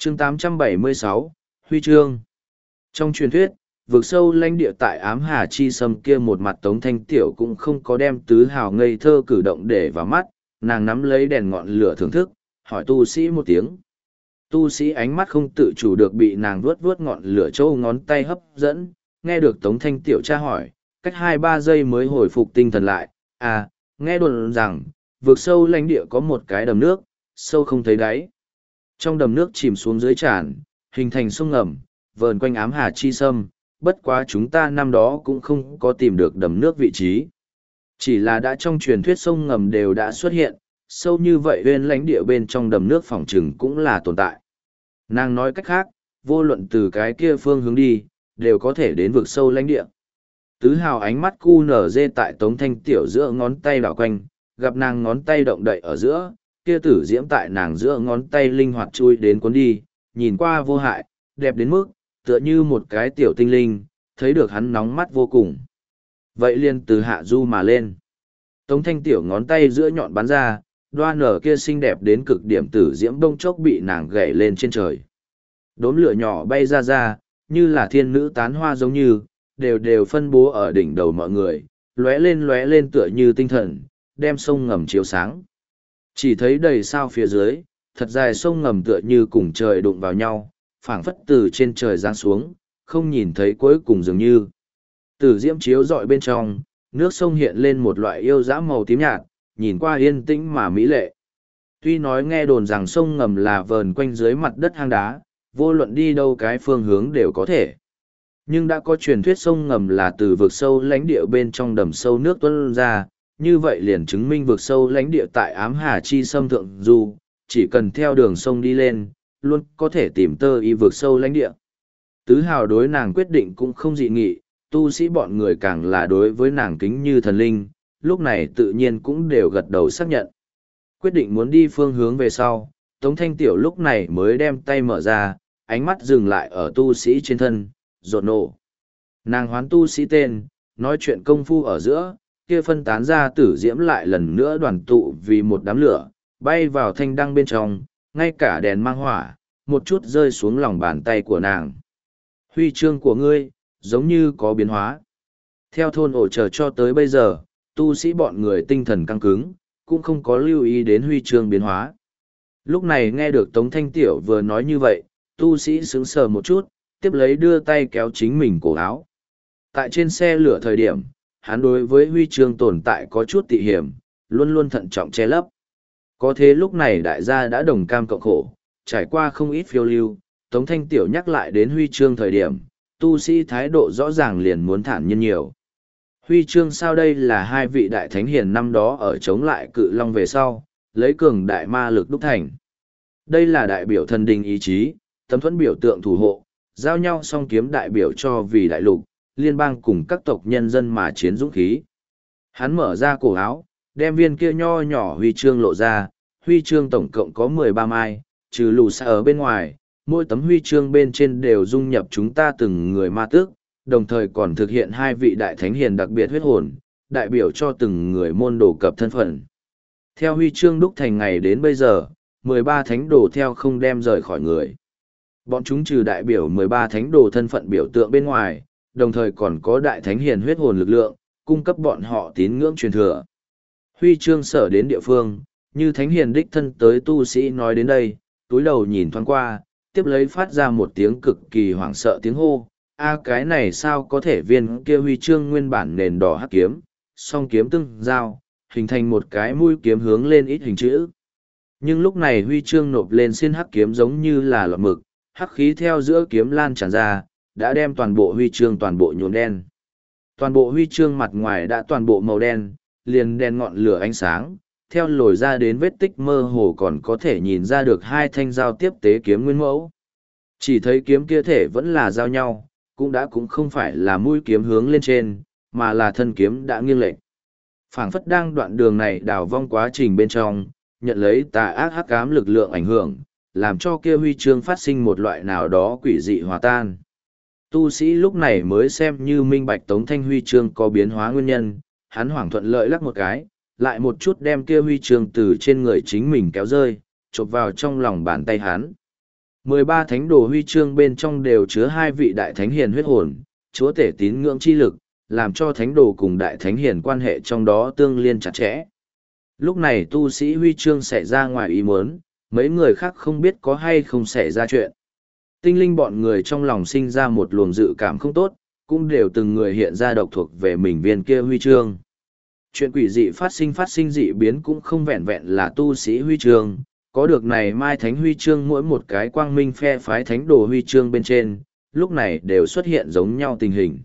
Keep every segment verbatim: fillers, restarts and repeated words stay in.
chương tám trăm bảy mươi sáu, Huy chương. Trong truyền thuyết, vực sâu lãnh địa tại ám hà chi sâm kia một mặt Tống Thanh Tiểu cũng không có đem tứ hào ngây thơ cử động để vào mắt, nàng nắm lấy đèn ngọn lửa thưởng thức, hỏi tu sĩ một tiếng. Tu sĩ ánh mắt không tự chủ được bị nàng vuốt vuốt ngọn lửa châu ngón tay hấp dẫn, nghe được Tống Thanh Tiểu tra hỏi, cách hai ba giây mới hồi phục tinh thần lại, à, nghe đồn rằng, vực sâu lãnh địa có một cái đầm nước, sâu không thấy đáy. Trong đầm nước chìm xuống dưới tràn, hình thành sông ngầm, vờn quanh ám hà chi sâm, bất quá chúng ta năm đó cũng không có tìm được đầm nước vị trí. Chỉ là đã trong truyền thuyết sông ngầm đều đã xuất hiện, sâu như vậy bên lãnh địa bên trong đầm nước phòng trừng cũng là tồn tại. Nàng nói cách khác, vô luận từ cái kia phương hướng đi, đều có thể đến vực sâu lãnh địa. Tứ hào ánh mắt cu nở dê tại Tống Thanh Tiểu giữa ngón tay đảo quanh, gặp nàng ngón tay động đậy ở giữa, kia tử diễm tại nàng giữa ngón tay linh hoạt chui đến cuốn đi, nhìn qua vô hại, đẹp đến mức, tựa như một cái tiểu tinh linh, thấy được hắn nóng mắt vô cùng. Vậy liền từ hạ du mà lên. Tống Thanh Tiểu ngón tay giữa nhọn bắn ra, đoa nở kia xinh đẹp đến cực điểm tử diễm bông chốc bị nàng gảy lên trên trời. Đốm lửa nhỏ bay ra ra, như là thiên nữ tán hoa giống như, đều đều phân bố ở đỉnh đầu mọi người, lóe lên lóe lên tựa như tinh thần, đem sông ngầm chiếu sáng. Chỉ thấy đầy sao phía dưới, thật dài sông ngầm tựa như cùng trời đụng vào nhau, phảng phất từ trên trời giáng xuống, không nhìn thấy cuối cùng dường như. Tử diễm chiếu rọi bên trong, nước sông hiện lên một loại yêu dã màu tím nhạt, nhìn qua yên tĩnh mà mỹ lệ. Tuy nói nghe đồn rằng sông ngầm là vờn quanh dưới mặt đất hang đá, vô luận đi đâu cái phương hướng đều có thể. Nhưng đã có truyền thuyết sông ngầm là từ vực sâu lãnh địa bên trong đầm sâu nước tuôn ra, như vậy liền chứng minh vực sâu lãnh địa tại ám hà chi sâm thượng du, chỉ cần theo đường sông đi lên, luôn có thể tìm tơ y vực sâu lãnh địa. Tứ hào đối nàng quyết định cũng không dị nghị, tu sĩ bọn người càng là đối với nàng kính như thần linh, lúc này tự nhiên cũng đều gật đầu xác nhận. Quyết định muốn đi phương hướng về sau, Tống Thanh Tiểu lúc này mới đem tay mở ra, ánh mắt dừng lại ở tu sĩ trên thân, rột nổ. Nàng hoán tu sĩ tên, nói chuyện công phu ở giữa, kia phân tán ra tử diễm lại lần nữa đoàn tụ vì một đám lửa, bay vào thanh đăng bên trong, ngay cả đèn mang hỏa, một chút rơi xuống lòng bàn tay của nàng. Huy chương của ngươi, giống như có biến hóa. Theo thôn ổ chờ cho tới bây giờ, tu sĩ bọn người tinh thần căng cứng, cũng không có lưu ý đến huy chương biến hóa. Lúc này nghe được Tống Thanh Tiểu vừa nói như vậy, tu sĩ sững sờ một chút, tiếp lấy đưa tay kéo chính mình cổ áo. Tại trên xe lửa thời điểm, hắn đối với huy chương tồn tại có chút tị hiểm, luôn luôn thận trọng che lấp. Có thế lúc này đại gia đã đồng cam cộng khổ, trải qua không ít phiêu lưu, Tống Thanh Tiểu nhắc lại đến huy chương thời điểm, tu sĩ thái độ rõ ràng liền muốn thản nhiên nhiều. Huy chương sao đây là hai vị đại thánh hiền năm đó ở chống lại cự long về sau, lấy cường đại ma lực đúc thành. Đây là đại biểu thần đình ý chí, tấm thuẫn biểu tượng thủ hộ, giao nhau song kiếm đại biểu cho vì đại lục, liên bang cùng các tộc nhân dân mà chiến dũng khí. Hắn mở ra cổ áo, đem viên kia nho nhỏ huy chương lộ ra, huy chương tổng cộng có mười ba mai, trừ lù xa ở bên ngoài, mỗi tấm huy chương bên trên đều dung nhập chúng ta từng người ma tước, đồng thời còn thực hiện hai vị đại thánh hiền đặc biệt huyết hồn, đại biểu cho từng người môn đồ cập thân phận. Theo huy chương đúc thành ngày đến bây giờ, mười ba thánh đồ theo không đem rời khỏi người. Bọn chúng trừ đại biểu mười ba thánh đồ thân phận biểu tượng bên ngoài, đồng thời còn có đại thánh hiền huyết hồn lực lượng, cung cấp bọn họ tín ngưỡng truyền thừa. Huy chương sở đến địa phương, như thánh hiền đích thân tới tu sĩ nói đến đây, túi đầu nhìn thoáng qua, tiếp lấy phát ra một tiếng cực kỳ hoảng sợ tiếng hô. A cái này sao có thể viên kia huy chương nguyên bản nền đỏ hắc kiếm, song kiếm tương giao, hình thành một cái mũi kiếm hướng lên ít hình chữ. Nhưng lúc này huy chương nộp lên xin hắc kiếm giống như là lọt mực, hắc khí theo giữa kiếm lan tràn ra, đã đem toàn bộ huy chương toàn bộ nhuộm đen. Toàn bộ huy chương mặt ngoài đã toàn bộ màu đen, liền đen ngọn lửa ánh sáng, theo lồi ra đến vết tích mơ hồ còn có thể nhìn ra được hai thanh giao tiếp tế kiếm nguyên mẫu. Chỉ thấy kiếm kia thể vẫn là giao nhau, cũng đã cũng không phải là mũi kiếm hướng lên trên, mà là thân kiếm đã nghiêng lệch. Phảng phất đang đoạn đường này đào vong quá trình bên trong, nhận lấy tà ác hắc ám lực lượng ảnh hưởng, làm cho kia huy chương phát sinh một loại nào đó quỷ dị hòa tan. Tu sĩ lúc này mới xem như minh bạch Tống Thanh huy chương có biến hóa nguyên nhân, hắn hoảng thuận lợi lắc một cái, lại một chút đem kia huy chương từ trên người chính mình kéo rơi, chộp vào trong lòng bàn tay hắn. mười ba thánh đồ huy chương bên trong đều chứa hai vị đại thánh hiền huyết hồn, chúa tể tín ngưỡng chi lực, làm cho thánh đồ cùng đại thánh hiền quan hệ trong đó tương liên chặt chẽ. Lúc này tu sĩ huy chương xảy ra ngoài ý muốn, mấy người khác không biết có hay không xảy ra chuyện. Tinh linh bọn người trong lòng sinh ra một luồng dự cảm không tốt, cũng đều từng người hiện ra độc thuộc về mình viên kia huy chương. Chuyện quỷ dị phát sinh phát sinh dị biến cũng không vẹn vẹn là tu sĩ huy chương, có được này mai thánh huy chương mỗi một cái quang minh phe phái thánh đồ huy chương bên trên, lúc này đều xuất hiện giống nhau tình hình.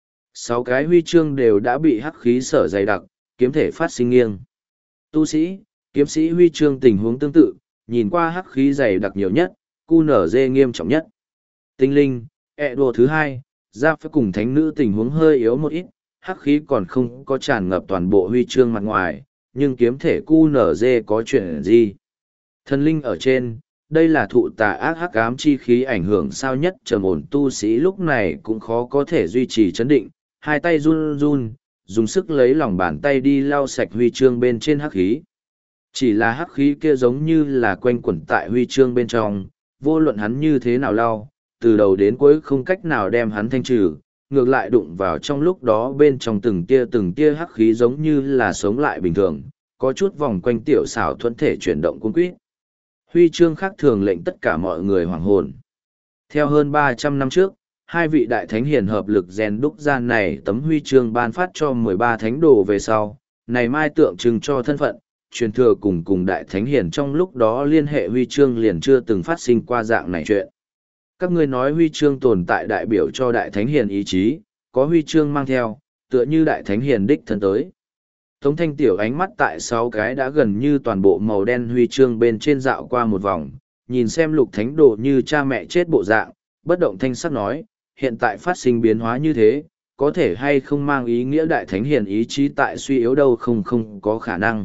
Sáu cái huy chương đều đã bị hắc khí sở dày đặc, kiếm thể phát sinh nghiêng. Tu sĩ, kiếm sĩ huy chương tình huống tương tự, nhìn qua hắc khí dày đặc nhiều nhất, cu nở dê nghiêm trọng nhất. Tinh linh, ẹ đồ thứ hai, ra phải cùng thánh nữ tình huống hơi yếu một ít, hắc khí còn không có tràn ngập toàn bộ huy chương mặt ngoài, nhưng kiếm thể cu nở dê có chuyện gì. Thần linh ở trên, đây là thụ tà ác hắc ám chi khí ảnh hưởng sao nhất trầm ổn tu sĩ lúc này cũng khó có thể duy trì chấn định, hai tay run run, dùng sức lấy lòng bàn tay đi lau sạch huy chương bên trên hắc khí. Chỉ là hắc khí kia giống như là quanh quẩn tại huy chương bên trong, vô luận hắn như thế nào lau, từ đầu đến cuối không cách nào đem hắn thanh trừ, ngược lại đụng vào trong lúc đó bên trong từng tia từng tia hắc khí giống như là sống lại bình thường, có chút vòng quanh tiểu xảo thuẫn thể chuyển động cuốn quýt. Huy chương khác thường lệnh tất cả mọi người hoảng hồn. Theo hơn ba trăm năm trước, hai vị đại thánh hiền hợp lực rèn đúc ra này tấm huy chương ban phát cho mười ba thánh đồ về sau, này mai tượng trưng cho thân phận, truyền thừa cùng cùng đại thánh hiền trong lúc đó liên hệ huy chương liền chưa từng phát sinh qua dạng này chuyện. Các ngươi nói huy chương tồn tại đại biểu cho đại thánh hiền ý chí, có huy chương mang theo, tựa như đại thánh hiền đích thân tới. Tống Thanh Tiểu ánh mắt tại sáu cái đã gần như toàn bộ màu đen huy chương bên trên dạo qua một vòng, nhìn xem lục thánh đồ như cha mẹ chết bộ dạng, bất động thanh sắc nói, hiện tại phát sinh biến hóa như thế, có thể hay không mang ý nghĩa đại thánh hiền ý chí tại suy yếu đâu không không có khả năng.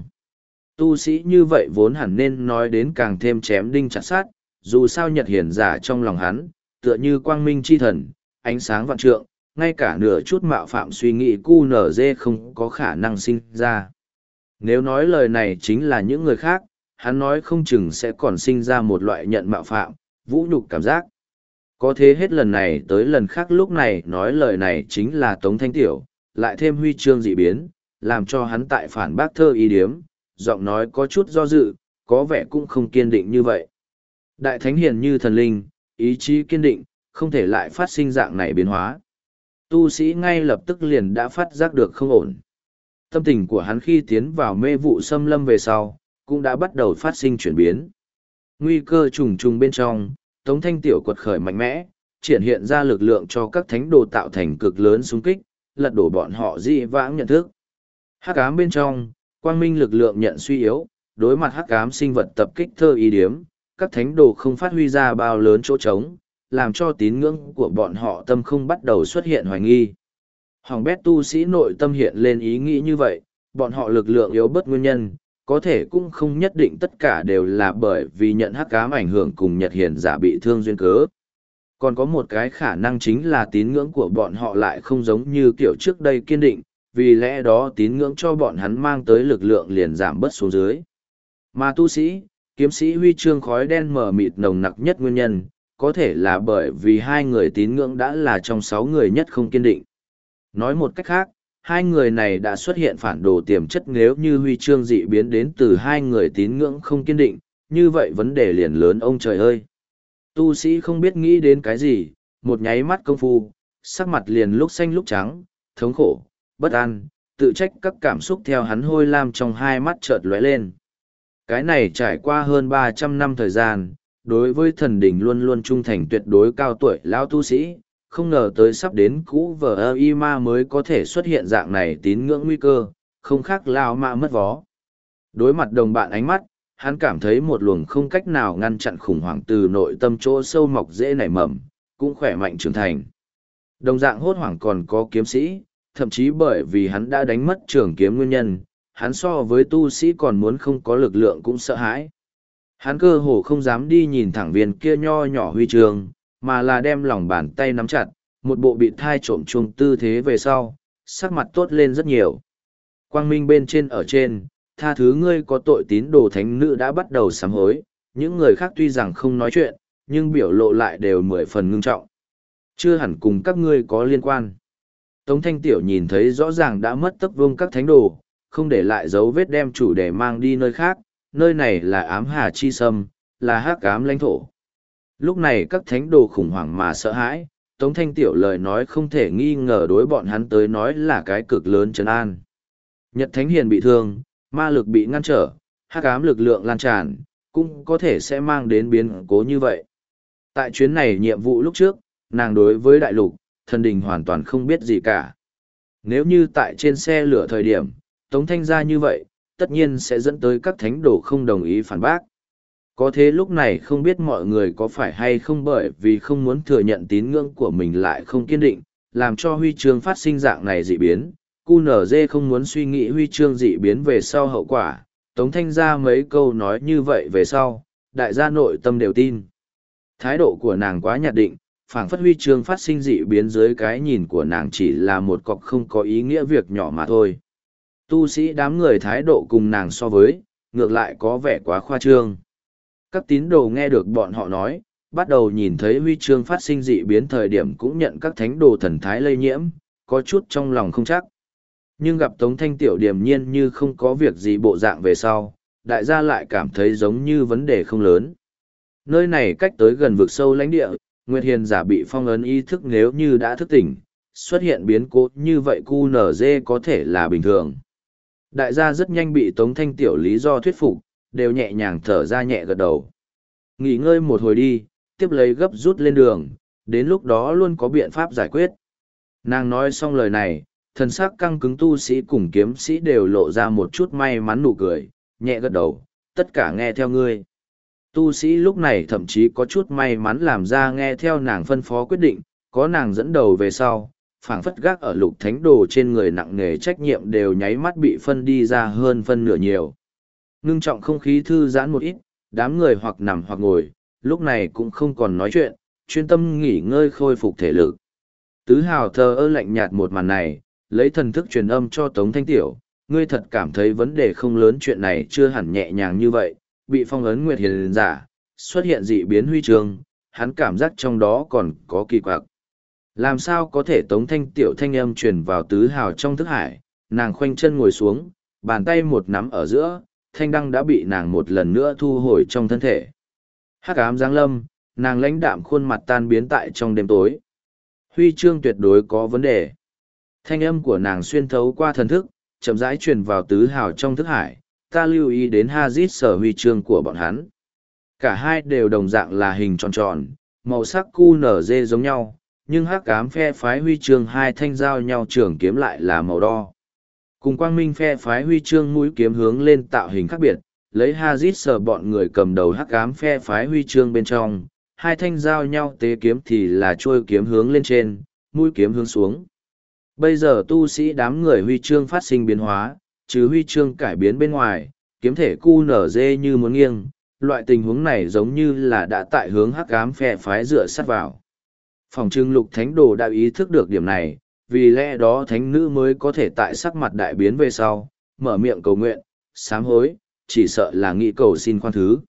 Tu sĩ như vậy vốn hẳn nên nói đến càng thêm chém đinh chặt sát, dù sao nhật hiền giả trong lòng hắn, tựa như quang minh chi thần, ánh sáng vạn trượng, ngay cả nửa chút mạo phạm suy nghĩ cu nở dê không có khả năng sinh ra. Nếu nói lời này chính là những người khác, hắn nói không chừng sẽ còn sinh ra một loại nhận mạo phạm, vũ nhục cảm giác. Có thế hết lần này tới lần khác lúc này nói lời này chính là Tống Thanh Tiểu, lại thêm huy chương dị biến, làm cho hắn tại phản bác thơ ý điếm, giọng nói có chút do dự, có vẻ cũng không kiên định như vậy. Đại thánh hiền như thần linh, ý chí kiên định, không thể lại phát sinh dạng này biến hóa. Tu sĩ ngay lập tức liền đã phát giác được không ổn. Tâm tình của hắn khi tiến vào mê vụ xâm lâm về sau, cũng đã bắt đầu phát sinh chuyển biến. Nguy cơ trùng trùng bên trong, Tống Thanh Tiểu quật khởi mạnh mẽ, triển hiện ra lực lượng cho các thánh đồ tạo thành cực lớn xung kích, lật đổ bọn họ dị vãng nhận thức. Hắc ám bên trong, quang minh lực lượng nhận suy yếu, đối mặt hắc ám sinh vật tập kích thơ ý điếm, các thánh đồ không phát huy ra bao lớn chỗ trống, làm cho tín ngưỡng của bọn họ tâm không bắt đầu xuất hiện hoài nghi. Hoàng bét tu sĩ nội tâm hiện lên ý nghĩ như vậy, bọn họ lực lượng yếu bất nguyên nhân, có thể cũng không nhất định tất cả đều là bởi vì nhận hắc ám ảnh hưởng cùng nhật hiền giả bị thương duyên cớ. Còn có một cái khả năng chính là tín ngưỡng của bọn họ lại không giống như kiểu trước đây kiên định, vì lẽ đó tín ngưỡng cho bọn hắn mang tới lực lượng liền giảm bớt xuống dưới. Mà tu sĩ, kiếm sĩ huy chương khói đen mờ mịt nồng nặc nhất nguyên nhân, có thể là bởi vì hai người tín ngưỡng đã là trong sáu người nhất không kiên định. Nói một cách khác, hai người này đã xuất hiện phản đồ tiềm chất nếu như huy chương dị biến đến từ hai người tín ngưỡng không kiên định, như vậy vấn đề liền lớn ông trời ơi. Tu sĩ không biết nghĩ đến cái gì, một nháy mắt công phu, sắc mặt liền lúc xanh lúc trắng, thống khổ, bất an, tự trách các cảm xúc theo hắn hôi lam trong hai mắt chợt lóe lên. Cái này trải qua hơn ba trăm năm thời gian, đối với thần đỉnh luôn luôn trung thành tuyệt đối cao tuổi lão tu sĩ, không ngờ tới sắp đến cũ vờ ơ y ma mới có thể xuất hiện dạng này tín ngưỡng nguy cơ, không khác lao ma mất vó. Đối mặt đồng bạn ánh mắt, hắn cảm thấy một luồng không cách nào ngăn chặn khủng hoảng từ nội tâm chỗ sâu mọc dễ nảy mầm, cũng khỏe mạnh trưởng thành. Đồng dạng hốt hoảng còn có kiếm sĩ, thậm chí bởi vì hắn đã đánh mất trường kiếm nguyên nhân, hắn so với tu sĩ còn muốn không có lực lượng cũng sợ hãi. Hắn cơ hồ không dám đi nhìn thẳng viên kia nho nhỏ huy chương, mà là đem lòng bàn tay nắm chặt, một bộ bị thai trộm chuông tư thế về sau, sắc mặt tốt lên rất nhiều. Quang minh bên trên ở trên, tha thứ ngươi có tội tín đồ thánh nữ đã bắt đầu sám hối, những người khác tuy rằng không nói chuyện, nhưng biểu lộ lại đều mười phần ngưng trọng. Chưa hẳn cùng các ngươi có liên quan. Tống Thanh Tiểu nhìn thấy rõ ràng đã mất tấc vương các thánh đồ, không để lại dấu vết đem chủ đề mang đi nơi khác, nơi này là ám hà chi sâm, là hắc ám lãnh thổ. Lúc này các thánh đồ khủng hoảng mà sợ hãi, Tống Thanh Tiểu lời nói không thể nghi ngờ đối bọn hắn tới nói là cái cực lớn trấn an. Nhật Thánh Hiền bị thương, ma lực bị ngăn trở, hắc ám lực lượng lan tràn, cũng có thể sẽ mang đến biến cố như vậy. Tại chuyến này nhiệm vụ lúc trước, nàng đối với đại lục, thần đình hoàn toàn không biết gì cả. Nếu như tại trên xe lửa thời điểm, Tống Thanh ra như vậy, tất nhiên sẽ dẫn tới các thánh đồ không đồng ý phản bác. Có thế lúc này không biết mọi người có phải hay không bởi vì không muốn thừa nhận tín ngưỡng của mình lại không kiên định, làm cho huy chương phát sinh dạng này dị biến. quy en giê không muốn suy nghĩ huy chương dị biến về sau hậu quả, Tống Thanh ra mấy câu nói như vậy về sau, đại gia nội tâm đều tin. Thái độ của nàng quá nhạt định, phảng phất huy chương phát sinh dị biến dưới cái nhìn của nàng chỉ là một cọc không có ý nghĩa việc nhỏ mà thôi. Tu sĩ đám người thái độ cùng nàng so với, ngược lại có vẻ quá khoa trương. Các tín đồ nghe được bọn họ nói, bắt đầu nhìn thấy huy chương phát sinh dị biến thời điểm cũng nhận các thánh đồ thần thái lây nhiễm, có chút trong lòng không chắc. Nhưng gặp Tống Thanh Tiểu điềm nhiên như không có việc gì bộ dạng về sau, đại gia lại cảm thấy giống như vấn đề không lớn. Nơi này cách tới gần vực sâu lãnh địa, Nguyệt Hiền giả bị phong ấn ý thức nếu như đã thức tỉnh, xuất hiện biến cố như vậy quy en giê có thể là bình thường. Đại gia rất nhanh bị Tống Thanh Tiểu lý do thuyết phục, đều nhẹ nhàng thở ra nhẹ gật đầu. Nghỉ ngơi một hồi đi, tiếp lấy gấp rút lên đường, đến lúc đó luôn có biện pháp giải quyết. Nàng nói xong lời này, thần sắc căng cứng tu sĩ cùng kiếm sĩ đều lộ ra một chút may mắn nụ cười, nhẹ gật đầu, tất cả nghe theo ngươi. Tu sĩ lúc này thậm chí có chút may mắn làm ra nghe theo nàng phân phó quyết định, có nàng dẫn đầu về sau, phảng phất gác ở lục thánh đồ trên người nặng nề trách nhiệm đều nháy mắt bị phân đi ra hơn phân nửa nhiều. Ngưng trọng không khí thư giãn một ít, đám người hoặc nằm hoặc ngồi, lúc này cũng không còn nói chuyện, chuyên tâm nghỉ ngơi khôi phục thể lực. Tứ Hào thờ ơ lạnh nhạt một màn này, lấy thần thức truyền âm cho Tống Thanh Tiểu, ngươi thật cảm thấy vấn đề không lớn chuyện này chưa hẳn nhẹ nhàng như vậy, bị phong ấn Nguyệt Hiền giả, xuất hiện dị biến huy chương, hắn cảm giác trong đó còn có kỳ quặc. Làm sao có thể Tống Thanh Tiểu thanh âm truyền vào Tứ Hào trong thức hải, nàng khoanh chân ngồi xuống, bàn tay một nắm ở giữa, thanh đăng đã bị nàng một lần nữa thu hồi trong thân thể. Hắc ám giáng lâm, nàng lãnh đạm khuôn mặt tan biến tại trong đêm tối. Huy chương tuyệt đối có vấn đề. Thanh âm của nàng xuyên thấu qua thần thức, chậm rãi truyền vào Tứ Hào trong thức hải, ta lưu ý đến Hazit sở huy chương của bọn hắn. Cả hai đều đồng dạng là hình tròn tròn, màu sắc quy en giê giống nhau, nhưng hắc ám phe phái huy chương hai thanh giao nhau trường kiếm lại là màu đo. Cùng quang minh phe phái huy chương mũi kiếm hướng lên tạo hình khác biệt, lấy Hazit sở bọn người cầm đầu hắc ám phe phái huy chương bên trong, hai thanh giao nhau tế kiếm thì là trôi kiếm hướng lên trên, mũi kiếm hướng xuống. Bây giờ tu sĩ đám người huy chương phát sinh biến hóa, trừ huy chương cải biến bên ngoài, kiếm thể quy en giê như muốn nghiêng, loại tình huống này giống như là đã tại hướng hắc ám phe phái dựa sát vào. Phòng trưng lục thánh đồ đã ý thức được điểm này, vì lẽ đó thánh nữ mới có thể tại sắc mặt đại biến về sau, mở miệng cầu nguyện, sám hối, chỉ sợ là nghĩ cầu xin khoan thứ.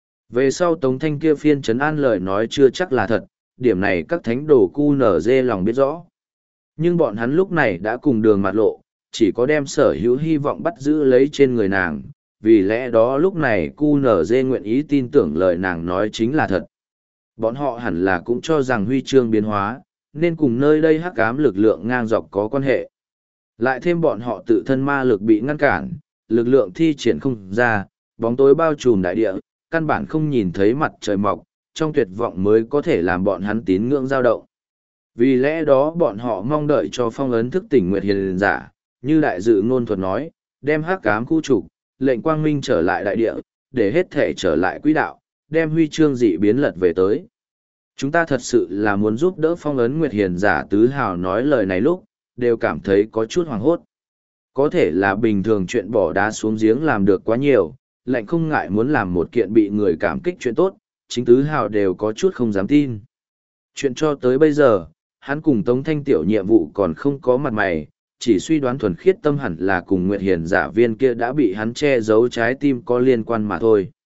Về sau Tống Thanh kia phiên trấn an lời nói chưa chắc là thật, điểm này các thánh đồ quy en giê lòng biết rõ. Nhưng bọn hắn lúc này đã cùng đường mặt lộ, chỉ có đem sở hữu hy vọng bắt giữ lấy trên người nàng, vì lẽ đó lúc này quy en giê nguyện ý tin tưởng lời nàng nói chính là thật. Bọn họ hẳn là cũng cho rằng huy chương biến hóa, nên cùng nơi đây hắc ám lực lượng ngang dọc có quan hệ. Lại thêm bọn họ tự thân ma lực bị ngăn cản, lực lượng thi triển không ra, bóng tối bao trùm đại địa, căn bản không nhìn thấy mặt trời mọc, trong tuyệt vọng mới có thể làm bọn hắn tín ngưỡng dao động. Vì lẽ đó bọn họ mong đợi cho phong ấn thức tỉnh Nguyệt Hiền giả, như đại dự ngôn thuật nói, đem hắc ám khu trục, lệnh quang minh trở lại đại địa, để hết thể trở lại quỹ đạo, đem huy chương dị biến lật về tới. Chúng ta thật sự là muốn giúp đỡ phong ấn Nguyệt Hiền giả. Tứ Hào nói lời này lúc, đều cảm thấy có chút hoảng hốt. Có thể là bình thường chuyện bỏ đá xuống giếng làm được quá nhiều, lệnh không ngại muốn làm một kiện bị người cảm kích chuyện tốt, chính Tứ Hào đều có chút không dám tin. Chuyện cho tới bây giờ, hắn cùng Tống Thanh Tiểu nhiệm vụ còn không có mặt mày, chỉ suy đoán thuần khiết tâm hẳn là cùng Nguyệt Hiền giả viên kia đã bị hắn che giấu trái tim có liên quan mà thôi.